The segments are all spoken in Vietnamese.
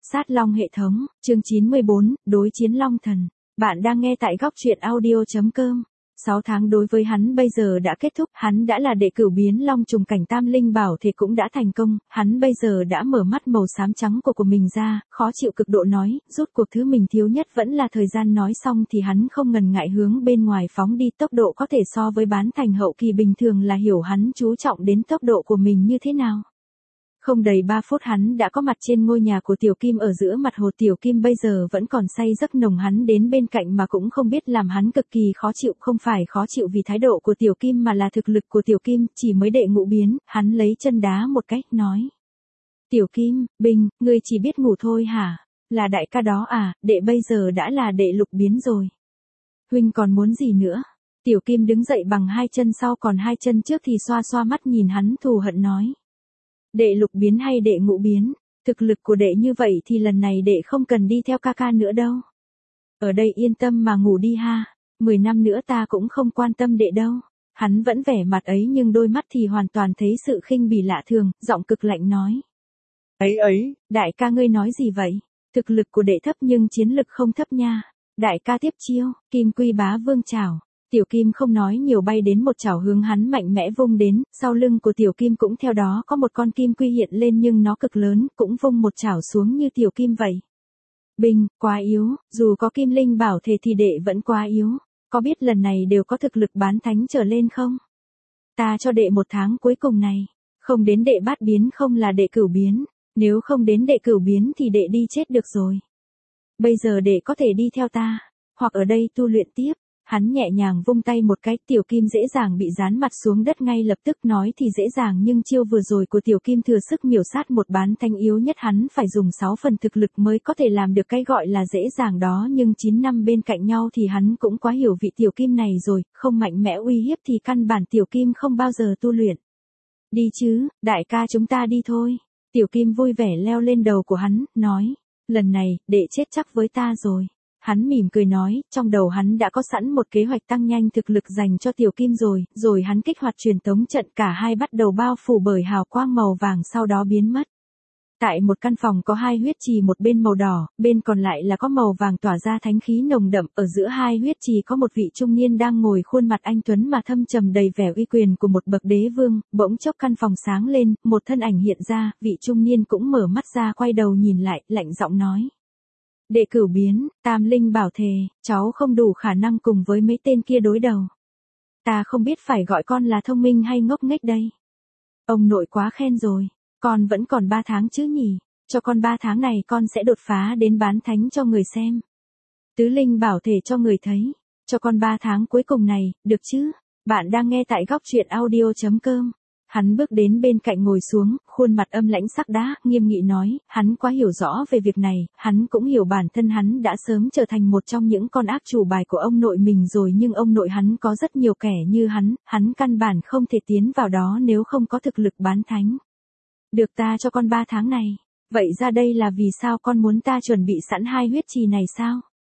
Sát Long hệ thống, chương 94, đối chiến Long Thần. Bạn đang nghe tại góc truyện audio.com. 6 tháng đối với hắn bây giờ đã kết thúc, hắn đã là đệ cửu biến Long trùng cảnh tam linh bảo thể cũng đã thành công, hắn bây giờ đã mở mắt màu xám trắng của mình ra, khó chịu cực độ nói, rút cuộc thứ mình thiếu nhất vẫn là thời gian. Nói xong thì hắn không ngần ngại hướng bên ngoài phóng đi, tốc độ có thể so với bán thành hậu kỳ bình thường là hiểu hắn chú trọng đến tốc độ của mình như thế nào. Không đầy 3 phút hắn đã có mặt trên ngôi nhà của Tiểu Kim ở giữa mặt hồ. Tiểu Kim bây giờ vẫn còn say giấc nồng, hắn đến bên cạnh mà cũng không biết làm hắn cực kỳ khó chịu, không phải khó chịu vì thái độ của Tiểu Kim mà là thực lực của Tiểu Kim, chỉ mới đệ ngũ biến, hắn lấy chân đá một cái, nói. Tiểu Kim, Bình, ngươi chỉ biết ngủ thôi hả? Là đại ca đó à, đệ bây giờ đã là đệ lục biến rồi. Huynh còn muốn gì nữa? Tiểu Kim đứng dậy bằng 2 chân sau còn 2 chân trước thì xoa xoa mắt nhìn hắn thù hận nói. Đệ lục biến hay đệ ngũ biến, thực lực của đệ như vậy thì lần này đệ không cần đi theo ca ca nữa đâu. Ở đây yên tâm mà ngủ đi ha, 10 năm nữa ta cũng không quan tâm đệ đâu. Hắn vẫn vẻ mặt ấy nhưng đôi mắt thì hoàn toàn thấy sự khinh bỉ lạ thường, giọng cực lạnh nói. Ấy, đại ca ngươi nói gì vậy? Thực lực của đệ thấp nhưng chiến lực không thấp nha. Đại ca tiếp chiêu, Kim Quy Bá Vương chảo. Tiểu Kim không nói nhiều bay đến một chảo hướng hắn mạnh mẽ vung đến, sau lưng của Tiểu Kim cũng theo đó có một con kim quy hiện lên nhưng nó cực lớn, cũng vung một chảo xuống như Tiểu Kim vậy. Bình, quá yếu, dù có kim linh bảo thể thì đệ vẫn quá yếu, có biết lần này đều có thực lực bán thánh trở lên không? Ta cho đệ 1 tháng cuối cùng này, không đến đệ bát biến không là đệ cửu biến, nếu không đến đệ cửu biến thì đệ đi chết được rồi. Bây giờ đệ có thể đi theo ta, hoặc ở đây tu luyện tiếp. Hắn nhẹ nhàng vung tay một cái, Tiểu Kim dễ dàng bị dán mặt xuống đất ngay lập tức. Nói thì dễ dàng nhưng chiêu vừa rồi của Tiểu Kim thừa sức miểu sát một bán thanh yếu nhất, hắn phải dùng 6 phần thực lực mới có thể làm được cái gọi là dễ dàng đó. Nhưng 9 năm bên cạnh nhau thì hắn cũng quá hiểu vị Tiểu Kim này rồi, không mạnh mẽ uy hiếp thì căn bản Tiểu Kim không bao giờ tu luyện. Đi chứ, đại ca chúng ta đi thôi. Tiểu Kim vui vẻ leo lên đầu của hắn, nói, lần này, đệ chết chắc với ta rồi. Hắn mỉm cười nói, trong đầu hắn đã có sẵn một kế hoạch tăng nhanh thực lực dành cho Tiểu Kim rồi hắn kích hoạt truyền tống trận, cả hai bắt đầu bao phủ bởi hào quang màu vàng sau đó biến mất. Tại một căn phòng có 2 huyết trì, một bên màu đỏ, bên còn lại là có màu vàng tỏa ra thánh khí nồng đậm, ở giữa 2 huyết trì có một vị trung niên đang ngồi, khuôn mặt anh tuấn mà thâm trầm đầy vẻ uy quyền của một bậc đế vương. Bỗng chốc căn phòng sáng lên, một thân ảnh hiện ra, vị trung niên cũng mở mắt ra quay đầu nhìn lại, lạnh giọng nói. Đệ cửu biến, tam linh bảo thề, cháu không đủ khả năng cùng với mấy tên kia đối đầu. Ta không biết phải gọi con là thông minh hay ngốc nghếch đây. Ông nội quá khen rồi, con vẫn còn 3 tháng chứ nhỉ, cho con 3 tháng này con sẽ đột phá đến bán thánh cho người xem. Tứ linh bảo thể cho người thấy, cho con 3 tháng cuối cùng này, được chứ? Bạn đang nghe tại góc truyện audio.com. Hắn bước đến bên cạnh ngồi xuống, khuôn mặt âm lãnh sắc đá, nghiêm nghị nói, hắn quá hiểu rõ về việc này, hắn cũng hiểu bản thân hắn đã sớm trở thành một trong những con ác chủ bài của ông nội mình rồi, nhưng ông nội hắn có rất nhiều kẻ như hắn căn bản không thể tiến vào đó nếu không có thực lực bán thánh. Được, ta cho con 3 tháng này, vậy ra đây là vì sao con muốn ta chuẩn bị sẵn 2 huyết trì này sao?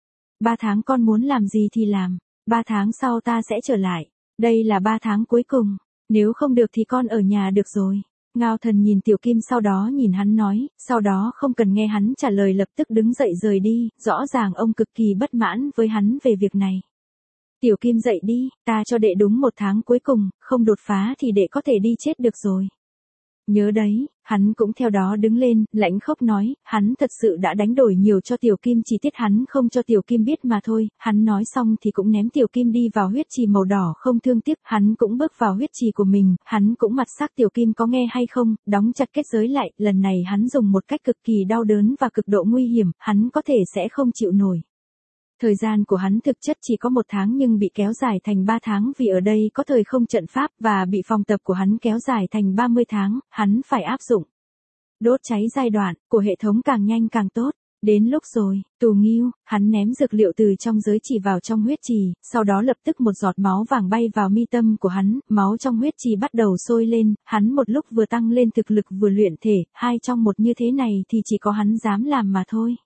3 tháng con muốn làm gì thì làm, 3 tháng sau ta sẽ trở lại, đây là 3 tháng cuối cùng. Nếu không được thì con ở nhà được rồi. Ngao Thần nhìn Tiểu Kim sau đó nhìn hắn nói, sau đó không cần nghe hắn trả lời lập tức đứng dậy rời đi, rõ ràng ông cực kỳ bất mãn với hắn về việc này. Tiểu Kim dậy đi, ta cho đệ đúng 1 tháng cuối cùng, không đột phá thì đệ có thể đi chết được rồi. Nhớ đấy, hắn cũng theo đó đứng lên, lãnh khốc nói, hắn thật sự đã đánh đổi nhiều cho Tiểu Kim, chỉ tiếc hắn không cho Tiểu Kim biết mà thôi. Hắn nói xong thì cũng ném Tiểu Kim đi vào huyết trì màu đỏ không thương tiếc, hắn cũng bước vào huyết trì của mình, hắn cũng mặt sắc Tiểu Kim có nghe hay không, đóng chặt kết giới lại, lần này hắn dùng một cách cực kỳ đau đớn và cực độ nguy hiểm, hắn có thể sẽ không chịu nổi. Thời gian của hắn thực chất chỉ có 1 tháng nhưng bị kéo dài thành 3 tháng vì ở đây có thời không trận pháp và bị phòng tập của hắn kéo dài thành 30 tháng, hắn phải áp dụng đốt cháy giai đoạn của hệ thống càng nhanh càng tốt. Đến lúc rồi, Tù Nghiêu, hắn ném dược liệu từ trong giới chỉ vào trong huyết trì, sau đó lập tức một giọt máu vàng bay vào mi tâm của hắn, máu trong huyết trì bắt đầu sôi lên, hắn một lúc vừa tăng lên thực lực vừa luyện thể, 2 trong 1 như thế này thì chỉ có hắn dám làm mà thôi.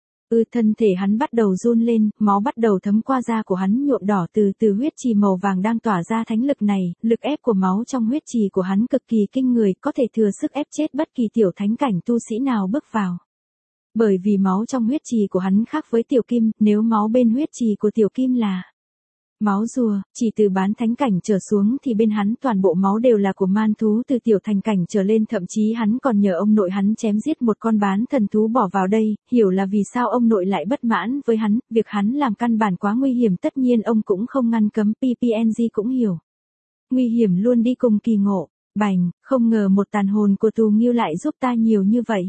Thân thể hắn bắt đầu run lên, máu bắt đầu thấm qua da của hắn nhuộm đỏ từ huyết trì màu vàng đang tỏa ra thánh lực này, lực ép của máu trong huyết trì của hắn cực kỳ kinh người, có thể thừa sức ép chết bất kỳ tiểu thánh cảnh tu sĩ nào bước vào. Bởi vì máu trong huyết trì của hắn khác với tiểu kim, nếu máu bên huyết trì của tiểu kim là máu rùa, chỉ từ bán thánh cảnh trở xuống thì bên hắn toàn bộ máu đều là của man thú từ tiểu thành cảnh trở lên, thậm chí hắn còn nhờ ông nội hắn chém giết một con bán thần thú bỏ vào đây, hiểu là vì sao ông nội lại bất mãn với hắn, việc hắn làm căn bản quá nguy hiểm, tất nhiên ông cũng không ngăn cấm, PPNG cũng hiểu. Nguy hiểm luôn đi cùng kỳ ngộ, bành, không ngờ một tàn hồn của Tù Nghiêu lại giúp ta nhiều như vậy.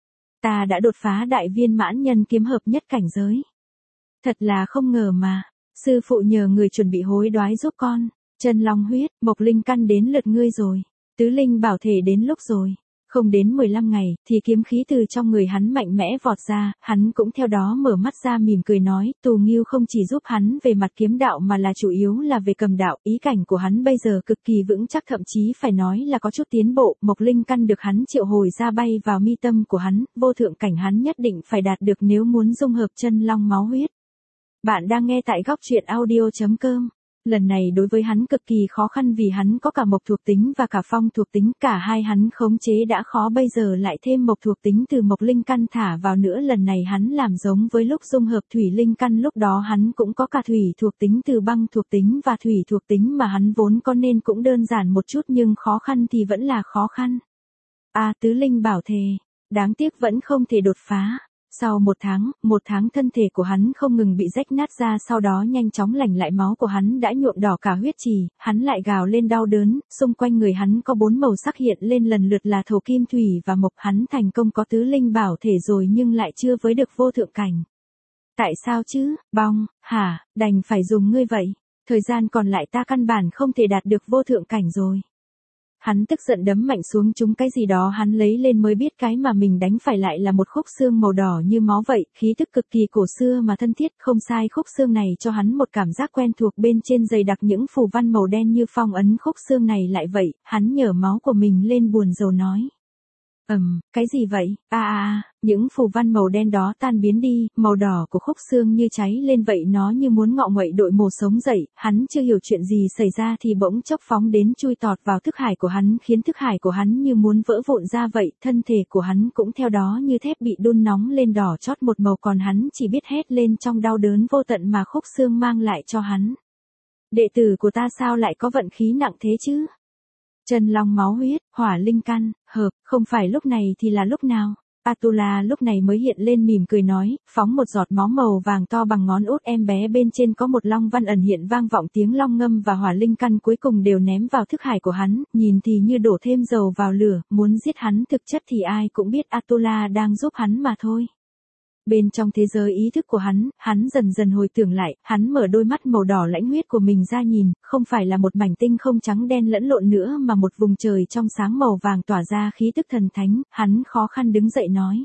Ta đã đột phá đại viên mãn nhân kiếm hợp nhất cảnh giới. Thật là không ngờ mà. Sư phụ nhờ người chuẩn bị hối đoái giúp con. Chân long huyết, mộc linh căn đến lượt ngươi rồi. Tứ linh bảo thể đến lúc rồi. Không đến 15 ngày, thì kiếm khí từ trong người hắn mạnh mẽ vọt ra, hắn cũng theo đó mở mắt ra mỉm cười nói, Tù Nghiêu không chỉ giúp hắn về mặt kiếm đạo mà là chủ yếu là về cầm đạo, ý cảnh của hắn bây giờ cực kỳ vững chắc, thậm chí phải nói là có chút tiến bộ, mộc linh căn được hắn triệu hồi ra bay vào mi tâm của hắn, vô thượng cảnh hắn nhất định phải đạt được nếu muốn dung hợp chân long máu huyết. Bạn đang nghe tại góc truyện audio.com. Lần này đối với hắn cực kỳ khó khăn vì hắn có cả mộc thuộc tính và cả phong thuộc tính, cả hai hắn khống chế đã khó, bây giờ lại thêm mộc thuộc tính từ mộc linh căn thả vào nữa, lần này hắn làm giống với lúc dung hợp thủy linh căn, lúc đó hắn cũng có cả thủy thuộc tính từ băng thuộc tính và thủy thuộc tính mà hắn vốn có nên cũng đơn giản một chút, nhưng khó khăn thì vẫn là khó khăn. Tứ linh bảo thề, đáng tiếc vẫn không thể đột phá. Sau một tháng thân thể của hắn không ngừng bị rách nát ra, sau đó nhanh chóng lành lại, máu của hắn đã nhuộm đỏ cả huyết trì, hắn lại gào lên đau đớn, xung quanh người hắn có 4 màu sắc hiện lên lần lượt là thổ kim thủy và mộc, hắn thành công có tứ linh bảo thể rồi nhưng lại chưa với được vô thượng cảnh. Tại sao chứ, bong, hả, đành phải dùng ngươi vậy, thời gian còn lại ta căn bản không thể đạt được vô thượng cảnh rồi. Hắn tức giận đấm mạnh xuống chúng cái gì đó, hắn lấy lên mới biết cái mà mình đánh phải lại là một khúc xương màu đỏ như máu vậy, khí tức cực kỳ cổ xưa mà thân thiết, không sai, khúc xương này cho hắn một cảm giác quen thuộc, bên trên dày đặc những phù văn màu đen như phong ấn, khúc xương này lại vậy, hắn nhở máu của mình lên buồn rầu nói. Cái gì vậy? Những phù văn màu đen đó tan biến đi, màu đỏ của khúc xương như cháy lên vậy, nó như muốn ngọ nguậy đội mồ sống dậy, hắn chưa hiểu chuyện gì xảy ra thì bỗng chốc phóng đến chui tọt vào thức hải của hắn, khiến thức hải của hắn như muốn vỡ vụn ra vậy, thân thể của hắn cũng theo đó như thép bị đun nóng lên đỏ chót một màu, còn hắn chỉ biết hét lên trong đau đớn vô tận mà khúc xương mang lại cho hắn. Đệ tử của ta sao lại có vận khí nặng thế chứ? Chân long máu huyết, hỏa linh căn, hợp, không phải lúc này thì là lúc nào? Atula lúc này mới hiện lên mỉm cười nói, phóng một giọt máu màu vàng to bằng ngón út em bé, bên trên có một long văn ẩn hiện, vang vọng tiếng long ngâm và hỏa linh căn cuối cùng đều ném vào thức hải của hắn, nhìn thì như đổ thêm dầu vào lửa, muốn giết hắn, thực chất thì ai cũng biết Atula đang giúp hắn mà thôi. Bên trong thế giới ý thức của hắn dần dần hồi tưởng lại, hắn mở đôi mắt màu đỏ lãnh huyết của mình ra nhìn, không phải là một mảnh tinh không trắng đen lẫn lộn nữa mà một vùng trời trong sáng màu vàng tỏa ra khí tức thần thánh, hắn khó khăn đứng dậy nói.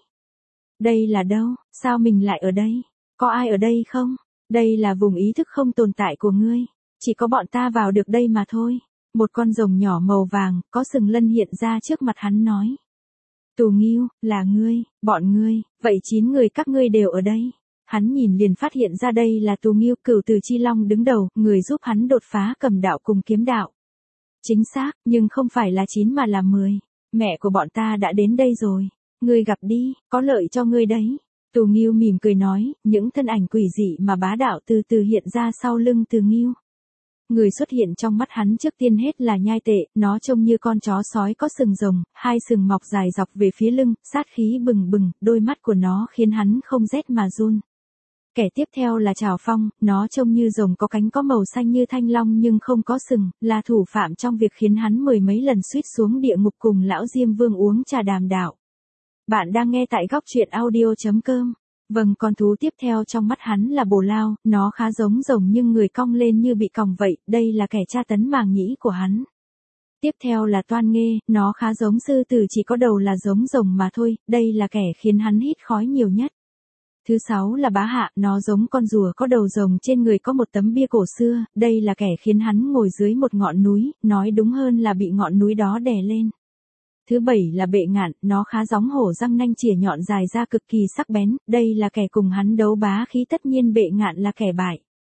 Đây là đâu, sao mình lại ở đây? Có ai ở đây không? Đây là vùng ý thức không tồn tại của ngươi, chỉ có bọn ta vào được đây mà thôi. Một con rồng nhỏ màu vàng, có sừng lân hiện ra trước mặt hắn nói. Tù Nghiêu, là ngươi, bọn ngươi, vậy 9 người các ngươi đều ở đây. Hắn nhìn liền phát hiện ra đây là Tù Nghiêu, Cửu Từ Chi Long đứng đầu, người giúp hắn đột phá cầm đạo cùng kiếm đạo. Chính xác, nhưng không phải là 9 mà là 10. Mẹ của bọn ta đã đến đây rồi. Ngươi gặp đi, có lợi cho ngươi đấy. Tù Nghiêu mỉm cười nói, những thân ảnh quỷ dị mà bá đạo từ từ hiện ra sau lưng Tù Nghiêu. Người xuất hiện trong mắt hắn trước tiên hết là Nhai Tệ, nó trông như con chó sói có sừng rồng, 2 sừng mọc dài dọc về phía lưng, sát khí bừng bừng, đôi mắt của nó khiến hắn không rét mà run. Kẻ tiếp theo là Trảo Phong, nó trông như rồng có cánh có màu xanh như thanh long nhưng không có sừng, là thủ phạm trong việc khiến hắn 10 mấy lần suýt xuống địa ngục cùng lão Diêm Vương uống trà đàm đạo. Bạn đang nghe tại góc truyện audio.com. Vâng, con thú tiếp theo trong mắt hắn là Bồ Lao, nó khá giống rồng nhưng người cong lên như bị còng vậy, đây là kẻ tra tấn màng nhĩ của hắn. Tiếp theo là Toan Nghê, nó khá giống sư tử chỉ có đầu là giống rồng mà thôi, đây là kẻ khiến hắn hít khói nhiều nhất. Thứ 6 là Bá Hạ, nó giống con rùa có đầu rồng, trên người có một tấm bia cổ xưa, đây là kẻ khiến hắn ngồi dưới một ngọn núi, nói đúng hơn là bị ngọn núi đó đè lên. Thứ 7 là Bệ Ngạn, nó khá giống hổ răng nanh chìa nhọn dài ra cực kỳ sắc bén, đây là kẻ cùng hắn đấu bá khí, tất nhiên Bệ Ngạn là kẻ bại.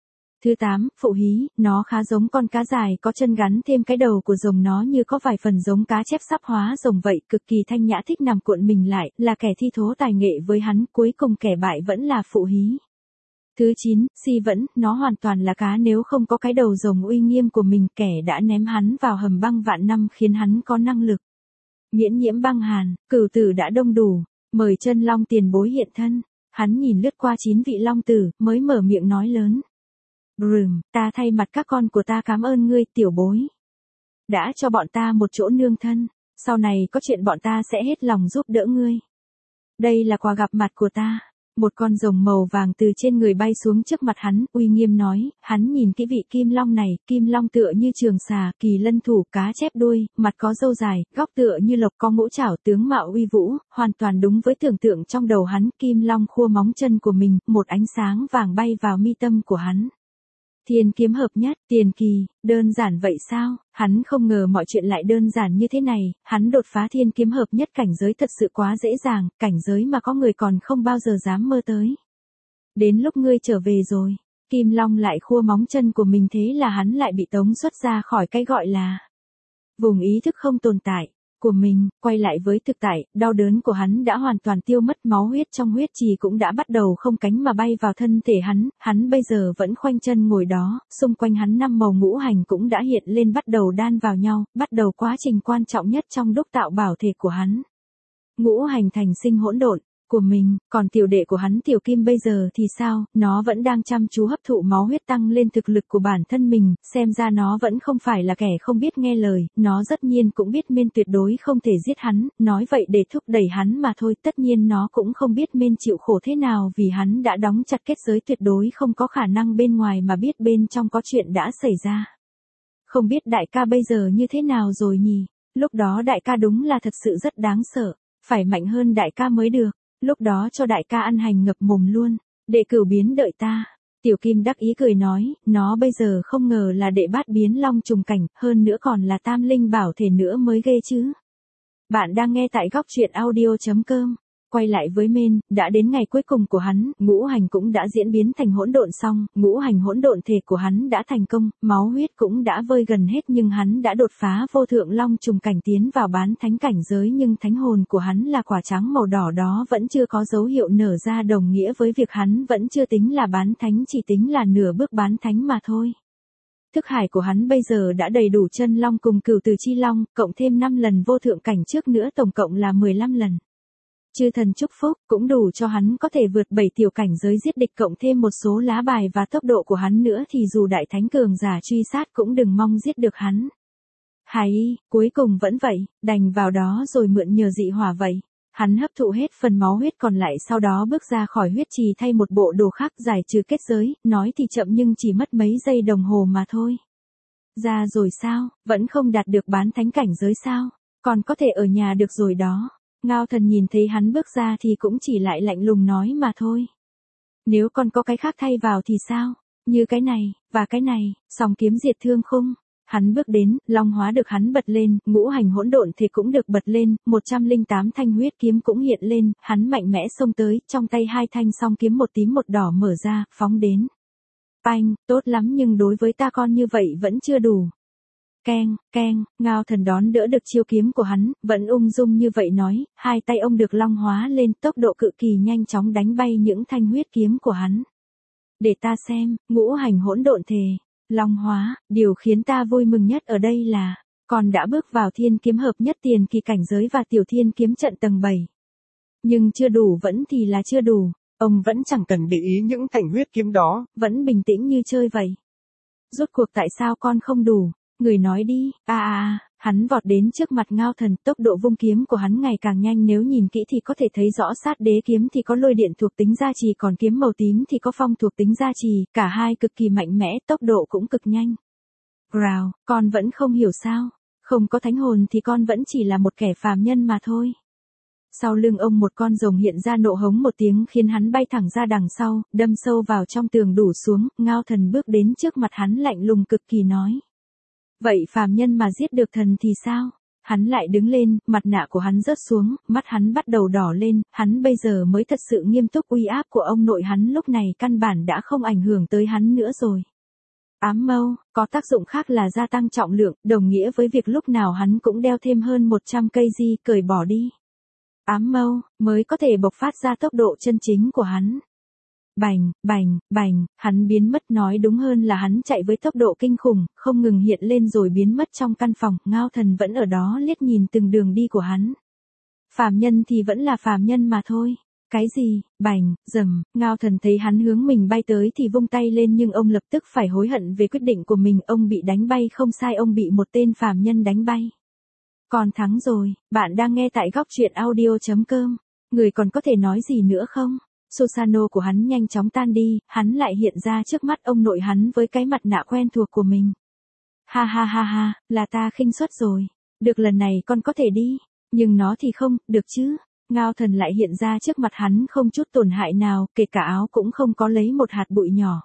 Thứ 8, phụ hí, nó khá giống con cá dài có chân gắn thêm cái đầu của rồng, nó như có vài phần giống cá chép sắp hóa rồng vậy, cực kỳ thanh nhã, thích nằm cuộn mình lại, là kẻ thi thố tài nghệ với hắn, cuối cùng kẻ bại vẫn là phụ hí. Thứ 9, si vẫn, nó hoàn toàn là cá nếu không có cái đầu rồng uy nghiêm của mình, kẻ đã ném hắn vào hầm băng vạn năm khiến hắn có năng lực miễn nhiễm băng hàn. Cửu tử đã đông đủ, mời chân long tiền bối hiện thân. Hắn nhìn lướt qua 9 vị long tử, mới mở miệng nói lớn. Ta thay mặt các con của ta cảm ơn ngươi tiểu bối. Đã cho bọn ta một chỗ nương thân, sau này có chuyện bọn ta sẽ hết lòng giúp đỡ ngươi. Đây là quà gặp mặt của ta. Một con rồng màu vàng từ trên người bay xuống trước mặt hắn, uy nghiêm nói, hắn nhìn kỹ vị kim long này, kim long tựa như trường xà, kỳ lân thủ, cá chép đuôi, mặt có râu dài, góc tựa như lộc, có ngũ trảo, tướng mạo uy vũ, hoàn toàn đúng với tưởng tượng trong đầu hắn. Kim long khua móng chân của mình, một ánh sáng vàng bay vào mi tâm của hắn. Thiên kiếm hợp nhất, tiền kỳ, đơn giản vậy sao? Hắn không ngờ mọi chuyện lại đơn giản như thế này, hắn đột phá thiên kiếm hợp nhất cảnh giới thật sự quá dễ dàng, cảnh giới mà có người còn không bao giờ dám mơ tới. Đến lúc ngươi trở về rồi, Kim Long lại khua móng chân của mình, thế là hắn lại bị tống xuất ra khỏi cái gọi là vùng ý thức không tồn tại của mình, quay lại với thực tại, đau đớn của hắn đã hoàn toàn tiêu mất, máu huyết trong huyết trì cũng đã bắt đầu không cánh mà bay vào thân thể hắn bây giờ vẫn khoanh chân ngồi đó, xung quanh hắn 5 màu ngũ hành cũng đã hiện lên, bắt đầu đan vào nhau, bắt đầu quá trình quan trọng nhất trong đúc tạo bảo thể của hắn. Ngũ hành thành sinh hỗn độn của mình, còn tiểu đệ của hắn tiểu kim bây giờ thì sao, nó vẫn đang chăm chú hấp thụ máu huyết tăng lên thực lực của bản thân mình, xem ra nó vẫn không phải là kẻ không biết nghe lời, nó tất nhiên cũng biết Mên tuyệt đối không thể giết hắn, nói vậy để thúc đẩy hắn mà thôi, tất nhiên nó cũng không biết Mên chịu khổ thế nào vì hắn đã đóng chặt kết giới, tuyệt đối không có khả năng bên ngoài mà biết bên trong có chuyện đã xảy ra. Không biết đại ca bây giờ như thế nào rồi nhỉ, lúc đó đại ca đúng là thật sự rất đáng sợ, phải mạnh hơn đại ca mới được. Lúc đó cho đại ca ăn hành ngập mồm luôn, đệ cửu biến đợi ta. Tiểu Kim đắc ý cười nói, nó bây giờ không ngờ là đệ bát biến long trùng cảnh, hơn nữa còn là tam linh bảo thể nữa mới ghê chứ. Bạn đang nghe tại góc truyện audio.com. Quay lại với Mên, đã đến ngày cuối cùng của hắn, ngũ hành cũng đã diễn biến thành hỗn độn xong, ngũ hành hỗn độn thể của hắn đã thành công, máu huyết cũng đã vơi gần hết, nhưng hắn đã đột phá vô thượng long trùng cảnh tiến vào bán thánh cảnh giới, nhưng thánh hồn của hắn là quả trắng màu đỏ đó vẫn chưa có dấu hiệu nở ra, đồng nghĩa với việc hắn vẫn chưa tính là bán thánh, chỉ tính là nửa bước bán thánh mà thôi. Thức hải của hắn bây giờ đã đầy đủ chân long cùng cửu tử chi long, cộng thêm 5 lần vô thượng cảnh trước nữa, tổng cộng là 15 lần. Chư thần chúc phúc, cũng đủ cho hắn có thể vượt 7 tiểu cảnh giới giết địch, cộng thêm một số lá bài và tốc độ của hắn nữa thì dù đại thánh cường giả truy sát cũng đừng mong giết được hắn. Cuối cùng vẫn vậy, đành vào đó rồi mượn nhờ dị hỏa vậy. Hắn hấp thụ hết phần máu huyết còn lại, sau đó bước ra khỏi huyết trì thay một bộ đồ khác, giải trừ kết giới, nói thì chậm nhưng chỉ mất mấy giây đồng hồ mà thôi. Ra rồi sao, vẫn không đạt được bán thánh cảnh giới sao, còn có thể ở nhà được rồi đó. Ngao Thần nhìn thấy hắn bước ra thì cũng chỉ lại lạnh lùng nói mà thôi. Nếu còn có cái khác thay vào thì sao? Như cái này, và cái này, song kiếm diệt thương khung. Hắn bước đến, long hóa được hắn bật lên, ngũ hành hỗn độn thì cũng được bật lên, 108 thanh huyết kiếm cũng hiện lên, hắn mạnh mẽ xông tới, trong tay 2 thanh song kiếm một tím một đỏ mở ra, phóng đến. Panh, tốt lắm nhưng đối với ta con như vậy vẫn chưa đủ. Keng, Ngao Thần đón đỡ được chiêu kiếm của hắn, vẫn ung dung như vậy nói, 2 tay ông được long hóa lên, tốc độ cực kỳ nhanh chóng đánh bay những thanh huyết kiếm của hắn. Để ta xem, ngũ hành hỗn độn thể, long hóa, điều khiến ta vui mừng nhất ở đây là, còn đã bước vào thiên kiếm hợp nhất tiền kỳ cảnh giới và tiểu thiên kiếm trận tầng 7. Nhưng chưa đủ, vẫn thì là chưa đủ, ông vẫn chẳng cần để ý những thanh huyết kiếm đó, vẫn bình tĩnh như chơi vậy. Rốt cuộc tại sao con không đủ? Người nói đi, hắn vọt đến trước mặt Ngao Thần, tốc độ vung kiếm của hắn ngày càng nhanh, nếu nhìn kỹ thì có thể thấy rõ sát đế kiếm thì có lôi điện thuộc tính gia trì, còn kiếm màu tím thì có phong thuộc tính gia trì, cả hai cực kỳ mạnh mẽ, tốc độ cũng cực nhanh. Rào, con vẫn không hiểu sao, không có thánh hồn thì con vẫn chỉ là một kẻ phàm nhân mà thôi. Sau lưng ông một con rồng hiện ra, nộ hống một tiếng khiến hắn bay thẳng ra đằng sau, đâm sâu vào trong tường đổ xuống. Ngao Thần bước đến trước mặt hắn lạnh lùng cực kỳ nói. Vậy phàm nhân mà giết được thần thì sao? Hắn lại đứng lên, mặt nạ của hắn rớt xuống, mắt hắn bắt đầu đỏ lên, hắn bây giờ mới thật sự nghiêm túc, uy áp của ông nội hắn lúc này căn bản đã không ảnh hưởng tới hắn nữa rồi. Ám mâu, có tác dụng khác là gia tăng trọng lượng, đồng nghĩa với việc lúc nào hắn cũng đeo thêm hơn 100 cây di, cởi bỏ đi. Ám mâu, mới có thể bộc phát ra tốc độ chân chính của hắn. Bành, bành, bành, hắn biến mất, nói đúng hơn là hắn chạy với tốc độ kinh khủng, không ngừng hiện lên rồi biến mất trong căn phòng, Ngao Thần vẫn ở đó liếc nhìn từng đường đi của hắn. Phàm nhân thì vẫn là phàm nhân mà thôi. Cái gì, bành, rầm, Ngao Thần thấy hắn hướng mình bay tới thì vung tay lên nhưng ông lập tức phải hối hận về quyết định của mình, ông bị đánh bay không sai, ông bị một tên phàm nhân đánh bay. Còn thắng rồi, bạn đang nghe tại góc truyện audio.com. Người còn có thể nói gì nữa không? Susano của hắn nhanh chóng tan đi, hắn lại hiện ra trước mắt ông nội hắn với cái mặt nạ quen thuộc của mình. Ha ha ha ha, là ta khinh suất rồi. Được, lần này con có thể đi, nhưng nó thì không, được chứ? Ngao Thần lại hiện ra trước mặt hắn không chút tổn hại nào, kể cả áo cũng không có lấy một hạt bụi nhỏ.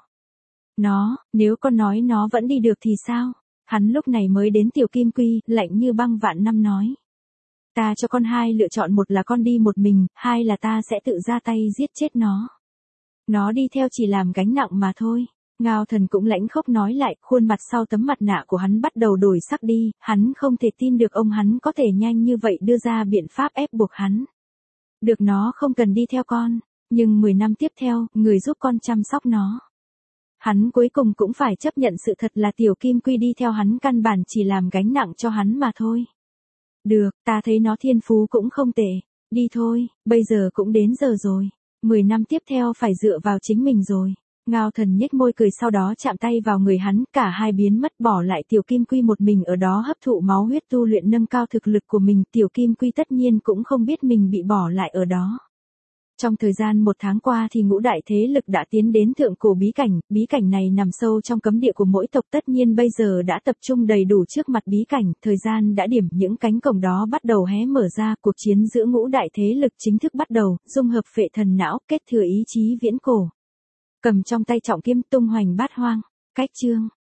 Nếu con nói nó vẫn đi được thì sao? Hắn lúc này mới đến Tiểu Kim Quy, lạnh như băng vạn năm nói. Ta cho con hai lựa chọn, một là con đi một mình, hai là ta sẽ tự ra tay giết chết nó. Nó đi theo chỉ làm gánh nặng mà thôi. Ngao Thần cũng lãnh khốc nói lại, khuôn mặt sau tấm mặt nạ của hắn bắt đầu đổi sắc đi, hắn không thể tin được ông hắn có thể nhanh như vậy đưa ra biện pháp ép buộc hắn. Được, nó không cần đi theo con, nhưng 10 năm tiếp theo, người giúp con chăm sóc nó. Hắn cuối cùng cũng phải chấp nhận sự thật là Tiểu Kim Quy đi theo hắn căn bản chỉ làm gánh nặng cho hắn mà thôi. Được, ta thấy nó thiên phú cũng không tệ. Đi thôi, bây giờ cũng đến giờ rồi. 10 năm tiếp theo phải dựa vào chính mình rồi. Ngao Thần nhếch môi cười, sau đó chạm tay vào người hắn, cả hai biến mất, bỏ lại Tiểu Kim Quy một mình ở đó hấp thụ máu huyết tu luyện nâng cao thực lực của mình. Tiểu Kim Quy tất nhiên cũng không biết mình bị bỏ lại ở đó. Trong thời gian 1 tháng qua thì ngũ đại thế lực đã tiến đến thượng cổ bí cảnh này nằm sâu trong cấm địa của mỗi tộc, tất nhiên bây giờ đã tập trung đầy đủ trước mặt bí cảnh, thời gian đã điểm, những cánh cổng đó bắt đầu hé mở ra, cuộc chiến giữa ngũ đại thế lực chính thức bắt đầu, dung hợp phệ thần não, kết thừa ý chí viễn cổ. Cầm trong tay trọng kiếm tung hoành bát hoang, cách chương.